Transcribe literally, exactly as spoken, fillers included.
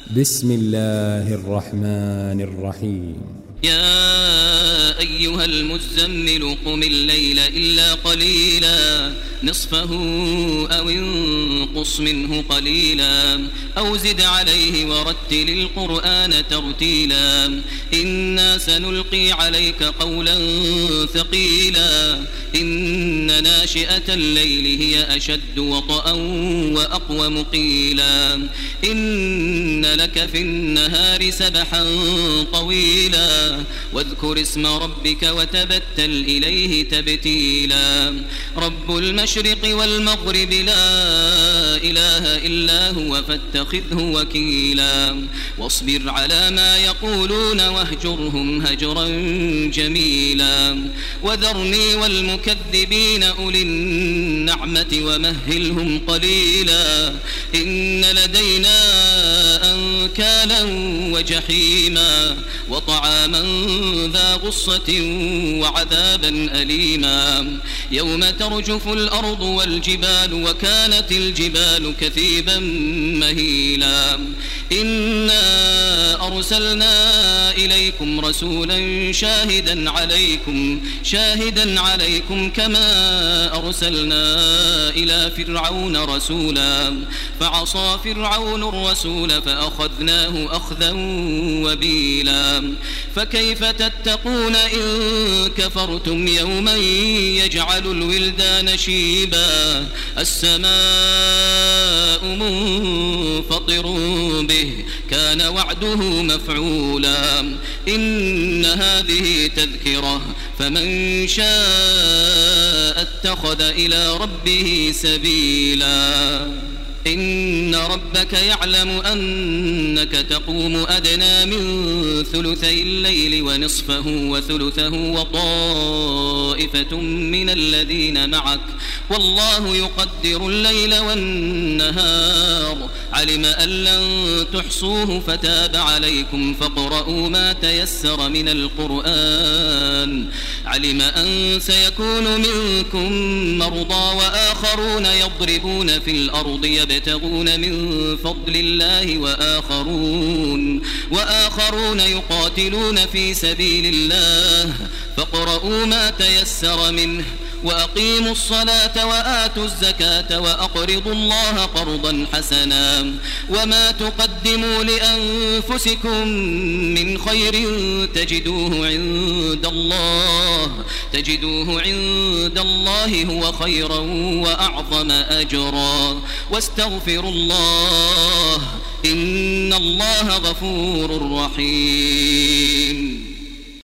بسم الله الرحمن الرحيم. يا أيها المزمل قم الليل إلا قليلا نصفه أو انقص منه قليلا أو زد عليه ورتل القرآن ترتيلا إنا سنلقي عليك قولا ثقيلا إن ناشئة الليل هي أشد وطئا وأقوم قيلا إن لك في النهار سبحا طويلا واذكر اسم ربك وتبتل إليه تبتيلا رب المشرق والمغرب لا إله إلا هو فاتخذه وكيلا واصبر على ما يقولون واهجرهم هجرا جميلا وذرني والمكذبين أولي النعمة ومهلهم قليلا إن لدينا أنكالا وجحيما وطعاما ذا غصة وعذابا أليما يوم ترجف الأرض والجبال وكانت الجبال كثيبا مهيلا إنا أرسلنا إليكم رسولا شاهدا عليكم شاهدا عليكم كما أرسلنا إلى فرعون رسولا فعصى فرعون الرسول فأخذناه أخذا وبيلا فكيف تتقون إن كفرتم يوما يجعل الولدان شيبا السماء منفطر به كان وعده مفعولا إن هذه تذكرة فمن شاء اتخذ إلى ربه سبيلا إن ربك يعلم أنك تقوم أدنى من ثلثي الليل ونصفه وثلثه وطائفة من الذين معك والله يقدر الليل والنهار علم أن لن تحصوه فتاب عليكم فاقرؤوا ما تيسر من القرآن علم أن سيكون منكم مرضى وآخرون يضربون في الأرض يبتغون من فضل الله وآخرون, وآخرون يقاتلون في سبيل الله فاقرؤوا ما تيسر منه وأقيموا الصلاة وآتوا الزكاة وأقرضوا الله قرضا حسنا وما تقدموا لأنفسكم من خير تجدوه عند الله تجدوه عند الله هو خيرا وأعظم أجرا واستغفروا الله إن الله غفور رحيم.